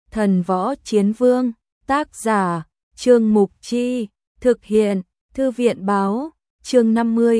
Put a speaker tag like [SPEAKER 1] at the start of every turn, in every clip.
[SPEAKER 1] Thần Võ Chiến Vương, tác giả, Trương Mục Chi, thực hiện, Thư viện báo, chương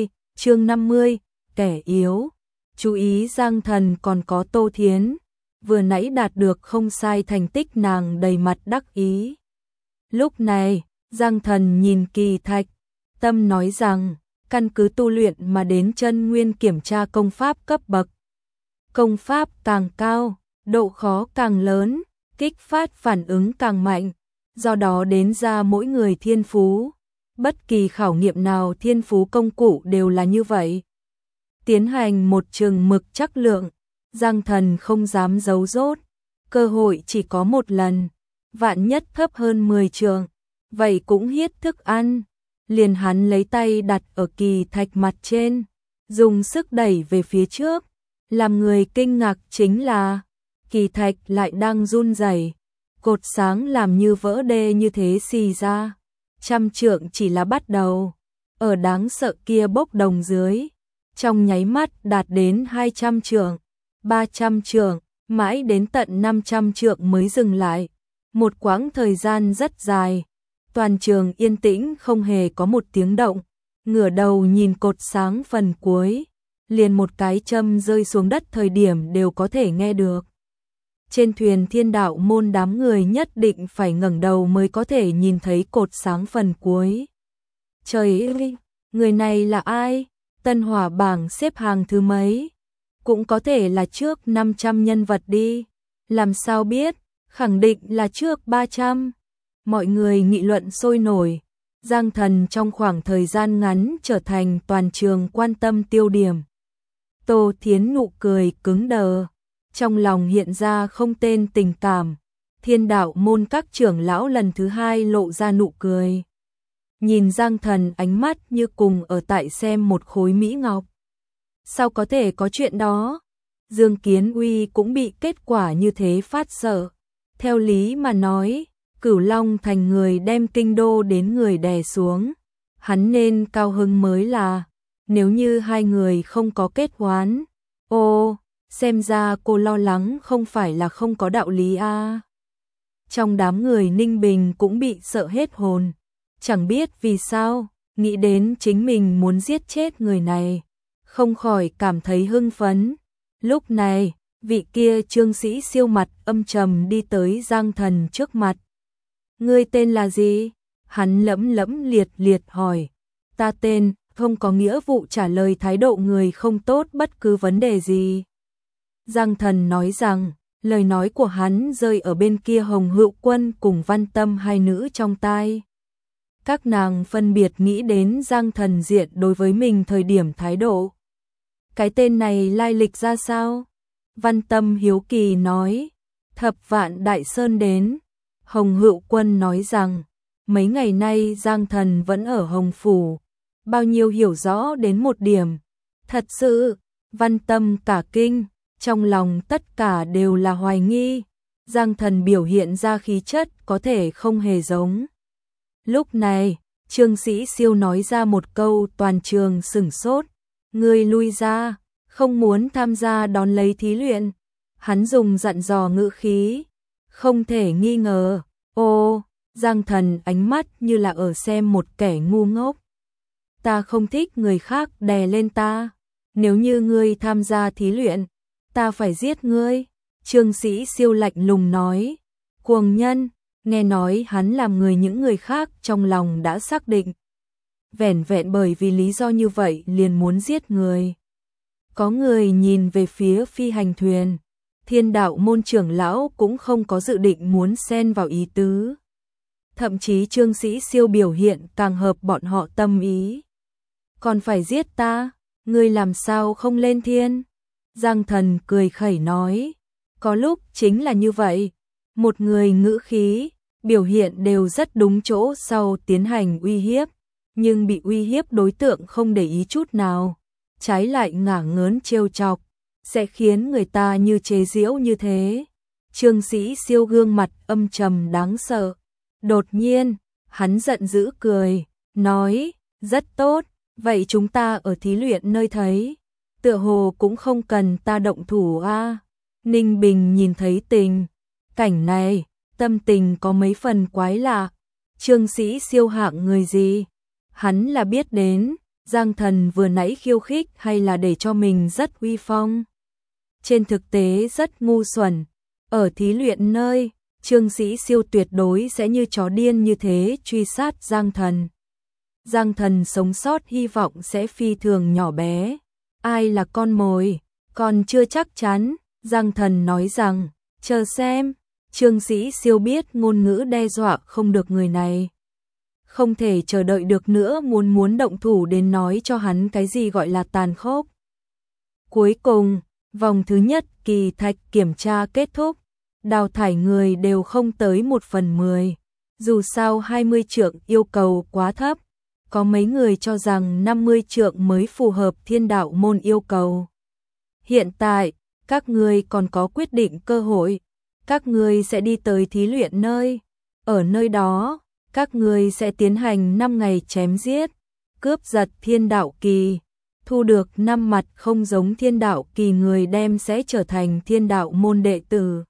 [SPEAKER 1] 50, kẻ yếu. Chú ý Giang Thần còn có Tô Thiến, vừa nãy đạt được không sai thành tích nàng đầy mặt đắc ý. Lúc này, Giang Thần nhìn Kỳ Thạch, tâm nói rằng, căn cứ tu luyện mà đến chân nguyên kiểm tra công pháp cấp bậc. Công pháp càng cao, độ khó càng lớn, kích phát phản ứng càng mạnh, do đó đến ra mỗi người thiên phú. Bất kỳ khảo nghiệm nào thiên phú công cụ đều là như vậy. Tiến hành một chừng mực trắc lượng, Giang Thần không dám giấu dốt, cơ hội chỉ có một lần, vạn nhất thấp hơn 10 trượng, vậy cũng hiết thức ăn. Liền hắn lấy tay đặt ở Kỳ Thạch mặt trên, dùng sức đẩy về phía trước, làm người kinh ngạc chính là Kỳ Thạch lại đang run rẩy, cột sáng làm như vỡ đê như thế xì ra. 100 trượng chỉ là bắt đầu, ở đáng sợ kia bốc đồng dưới, trong nháy mắt đạt đến 200 trượng, 300 trượng, mãi đến tận 500 trượng mới dừng lại. Một quãng thời gian rất dài, toàn trường yên tĩnh không hề có một tiếng động, ngửa đầu nhìn cột sáng phần cuối, liền một cái châm rơi xuống đất thời điểm đều có thể nghe được. Trên thuyền Thiên Đạo môn đám người nhất định phải ngẩng đầu mới có thể nhìn thấy cột sáng phần cuối. Trời ơi, người này là ai? Tân Hỏa bảng xếp hàng thứ mấy? Cũng có thể là trước 500 nhân vật đi. Làm sao biết? Khẳng định là trước 300. Mọi người nghị luận sôi nổi. Giang Thần trong khoảng thời gian ngắn trở thành toàn trường quan tâm tiêu điểm. Tô Thiến nụ cười cứng đờ, trong lòng hiện ra không tên tình cảm. Thiên Đạo môn các trưởng lão lần thứ hai lộ ra nụ cười. Nhìn Giang Thần ánh mắt như cùng ở tại xem một khối mỹ ngọc. Sao có thể có chuyện đó? Dương Kiến Uy cũng bị kết quả như thế phát sợ. Theo lý mà nói, Cửu Long thành người đem kinh đô đến người đè xuống, hắn nên cao hứng mới là, nếu như hai người không có kết oán. Ô, xem ra cô lo lắng không phải là không có đạo lý a. Trong đám người Ninh Bình cũng bị sợ hết hồn, chẳng biết vì sao, nghĩ đến chính mình muốn giết chết người này, không khỏi cảm thấy hưng phấn. Lúc này, vị kia Trương Sĩ Siêu mặt âm trầm đi tới Giang Thần trước mặt. Ngươi tên là gì? Hắn lẫm liệt liệt hỏi. Ta tên, không có nghĩa vụ trả lời thái độ người không tốt bất cứ vấn đề gì. Giang Thần nói rằng, lời nói của hắn rơi ở bên kia Hồng Hữu Quân cùng Văn Tâm hai nữ trong tai. Các nàng phân biệt nghĩ đến Giang Thần diện đối với mình thời điểm thái độ. Cái tên này lai lịch ra sao? Văn Tâm hiếu kỳ nói, Thập Vạn Đại Sơn đến. Hồng Hữu Quân nói rằng, mấy ngày nay Giang Thần vẫn ở Hồng Phủ, bao nhiêu hiểu rõ đến một điểm. Thật sự, Văn Tâm cả kinh, trong lòng tất cả đều là hoài nghi. Giang Thần biểu hiện ra khí chất có thể không hề giống. Lúc này, Trương Sĩ Siêu nói ra một câu toàn trường sửng sốt. Ngươi lui ra, không muốn tham gia đón lấy thí luyện. Hắn dùng dặn dò ngữ khí. Không thể nghi ngờ, ô, Giang Thần ánh mắt như là ở xem một kẻ ngu ngốc. Ta không thích người khác đè lên ta, nếu như ngươi tham gia thí luyện, ta phải giết ngươi. Trương Sĩ Siêu lạnh lùng nói, cuồng nhân, nghe nói hắn làm người những người khác trong lòng đã xác định. Vẻn vẹn bởi vì lý do như vậy liền muốn giết người. Có người nhìn về phía phi hành thuyền. Thiên Đạo môn trưởng lão cũng không có dự định muốn xen vào ý tứ. Thậm chí Trương Sĩ Siêu biểu hiện càng hợp bọn họ tâm ý. Còn phải giết ta, ngươi làm sao không lên thiên? Giang Thần cười khẩy nói, có lúc chính là như vậy. Một người ngữ khí, biểu hiện đều rất đúng chỗ sau tiến hành uy hiếp, nhưng bị uy hiếp đối tượng không để ý chút nào, trái lại ngả ngớn trêu chọc, sẽ khiến người ta như chế giễu như thế. Trương Sĩ Siêu gương mặt âm trầm đáng sợ. Đột nhiên, hắn giận dữ cười, nói, rất tốt, vậy chúng ta ở thí luyện nơi thấy. Tựa hồ cũng không cần ta động thủ a. Ninh Bình nhìn thấy tình cảnh này, tâm tình có mấy phần quái lạ. Trương Sĩ Siêu hạng người gì? Hắn là biết đến, Giang Thần vừa nãy khiêu khích hay là để cho mình rất uy phong? Trên thực tế rất ngu xuẩn. Ở thí luyện nơi, Trương Sĩ Siêu tuyệt đối sẽ như chó điên như thế truy sát Giang Thần. Giang Thần sống sót hy vọng sẽ phi thường nhỏ bé. Ai là con mồi? Còn chưa chắc chắn. Giang Thần nói rằng, chờ xem. Trương Sĩ Siêu biết ngôn ngữ đe dọa không được người này. Không thể chờ đợi được nữa, muốn động thủ đến nói cho hắn cái gì gọi là tàn khốc. Cuối cùng, vòng thứ nhất kỳ thạch kiểm tra kết thúc. Đào thải người đều không tới 1/10. Dù sao 20 trượng yêu cầu quá thấp. Có mấy người cho rằng 50 trượng mới phù hợp Thiên Đạo môn yêu cầu. Hiện tại, các ngươi còn có quyết định cơ hội. Các ngươi sẽ đi tới thí luyện nơi. Ở nơi đó, các ngươi sẽ tiến hành 5 ngày chém giết, cướp giật Thiên Đạo kỳ. Thu được 5 mặt không giống Thiên Đạo kỳ người đem sẽ trở thành Thiên Đạo môn đệ tử.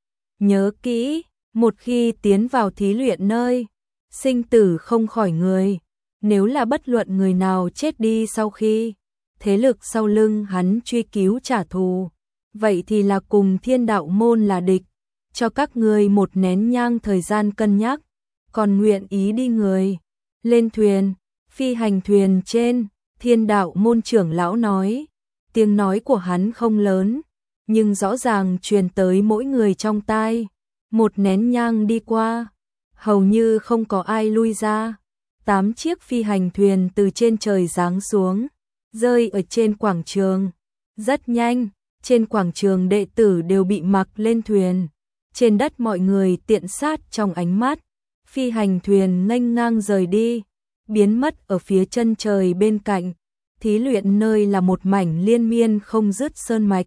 [SPEAKER 1] Nhớ kỹ, một khi tiến vào thí luyện nơi, sinh tử không khỏi người. Nếu là bất luận người nào chết đi sau khi thế lực sau lưng hắn truy cứu trả thù, vậy thì là cùng Thiên Đạo môn là địch. Cho các ngươi một nén nhang thời gian cân nhắc, còn nguyện ý đi người. Lên thuyền, phi hành thuyền trên, Thiên Đạo môn trưởng lão nói. Tiếng nói của hắn không lớn, nhưng rõ ràng truyền tới mỗi người trong tai. Một nén nhang đi qua, hầu như không có ai lui ra. 8 chiếc phi hành thuyền từ trên trời giáng xuống, rơi ở trên quảng trường. Rất nhanh, trên quảng trường đệ tử đều bị mặc lên thuyền. Trên đất mọi người tiện sát trong ánh mắt. Phi hành thuyền nghênh ngang rời đi, biến mất ở phía chân trời bên cạnh. Thí luyện nơi là một mảnh liên miên không dứt sơn mạch.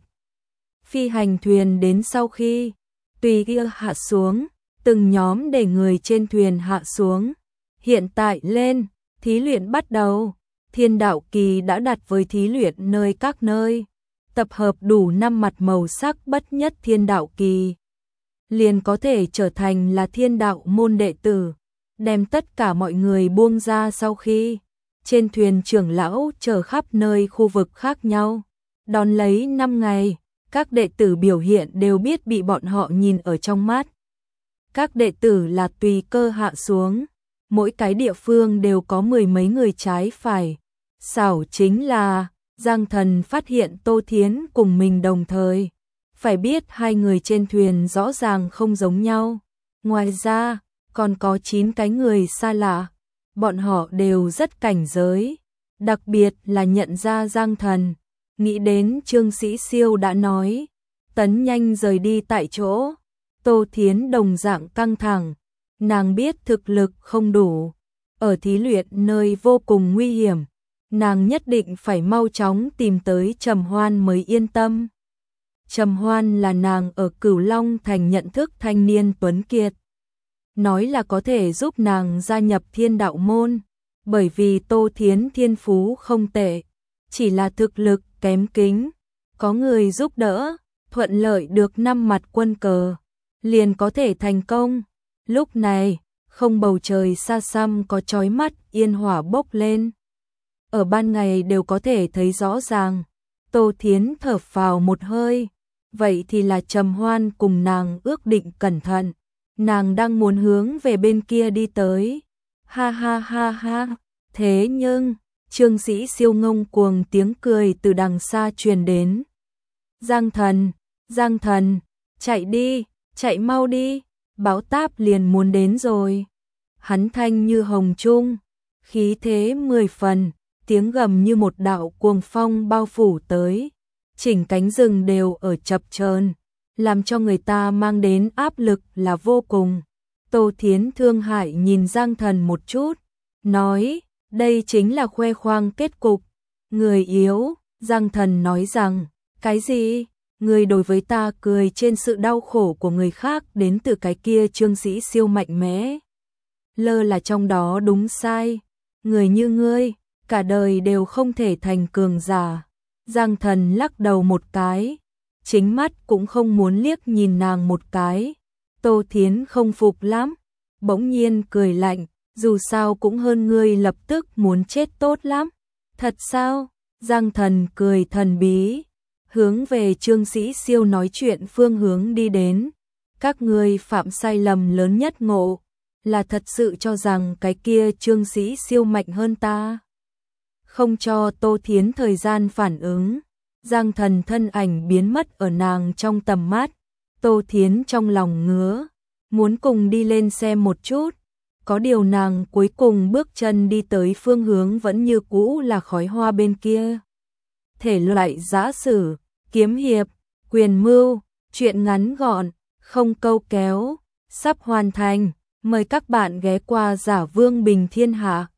[SPEAKER 1] Phi hành thuyền đến sau khi tùy kia hạ xuống, từng nhóm để người trên thuyền hạ xuống. Hiện tại lên, thí luyện bắt đầu. Thiên Đạo kỳ đã đặt với thí luyện nơi các nơi. Tập hợp đủ 5 mặt màu sắc bất nhất Thiên Đạo kỳ, liền có thể trở thành là Thiên Đạo môn đệ tử. Đem tất cả mọi người buông ra sau khi trên thuyền trưởng lão chở khắp nơi khu vực khác nhau. Đón lấy 5 ngày, các đệ tử biểu hiện đều biết bị bọn họ nhìn ở trong mắt. Các đệ tử là tùy cơ hạ xuống, mỗi cái địa phương đều có 10 mấy người trái phải. Xảo chính là Giang Thần phát hiện Tô Thiến cùng mình đồng thời. Phải biết hai người trên thuyền rõ ràng không giống nhau. Ngoài ra, còn có 9 cái người xa lạ. Bọn họ đều rất cảnh giới, đặc biệt là nhận ra Giang Thần. Nghĩ đến Trương Sĩ Siêu đã nói, tấn nhanh rời đi tại chỗ. Tô Thiến đồng dạng căng thẳng, nàng biết thực lực không đủ. Ở thí luyện nơi vô cùng nguy hiểm, nàng nhất định phải mau chóng tìm tới Trầm Hoan mới yên tâm. Trầm Hoan là nàng ở Cửu Long Thành nhận thức thanh niên tuấn kiệt. Nói là có thể giúp nàng gia nhập Thiên Đạo môn, bởi vì Tô Thiến thiên phú không tệ, chỉ là thực lực kém kính. Có người giúp đỡ, thuận lợi được 5 mặt quân cờ, liền có thể thành công. Lúc này, không bầu trời xa xăm có chói mắt yên hỏa bốc lên. Ở ban ngày đều có thể thấy rõ ràng. Tô Thiến thở phào một hơi, vậy thì là Trầm Hoan cùng nàng ước định cẩn thận. Nàng đang muốn hướng về bên kia đi tới. Ha ha ha ha. Thế nhưng, Trương Sĩ Siêu ngông cuồng tiếng cười từ đằng xa truyền đến. Giang Thần, chạy đi, chạy mau đi, báo táp liền muốn đến rồi. Hắn thanh như hồng trung, khí thế 10 phần, tiếng gầm như một đạo cuồng phong bao phủ tới. Chỉnh cánh rừng đều ở chập chờn, làm cho người ta mang đến áp lực là vô cùng. Tô Thiến thương hại nhìn Giang Thần một chút, nói, đây chính là khoe khoang kết cục. Người yếu, Giang Thần nói rằng, cái gì? Người đối với ta cười trên sự đau khổ của người khác đến từ cái kia Trương Sĩ Siêu mạnh mẽ. Lơ là trong đó đúng sai. Người như ngươi, cả đời đều không thể thành cường giả. Giang Thần lắc đầu một cái, chính mắt cũng không muốn liếc nhìn nàng một cái. Tô Thiến không phục lắm, bỗng nhiên cười lạnh, dù sao cũng hơn ngươi lập tức muốn chết tốt lắm. Thật sao? Giang Thần cười thần bí, hướng về Trương Sĩ Siêu nói chuyện phương hướng đi đến. Các ngươi phạm sai lầm lớn nhất ngộ, là thật sự cho rằng cái kia Trương Sĩ Siêu mạnh hơn ta. Không cho Tô Thiến thời gian phản ứng, Giang Thần thân ảnh biến mất ở nàng trong tầm mắt. Tô Thiến trong lòng ngứa, muốn cùng đi lên xem một chút. Có điều nàng cuối cùng bước chân đi tới phương hướng vẫn như cũ là khói hoa bên kia. Thể loại giã sử, kiếm hiệp, quyền mưu, truyện ngắn gọn, không câu kéo, sắp hoàn thành. Mời các bạn ghé qua Giả Vương Bình Thiên Hạ.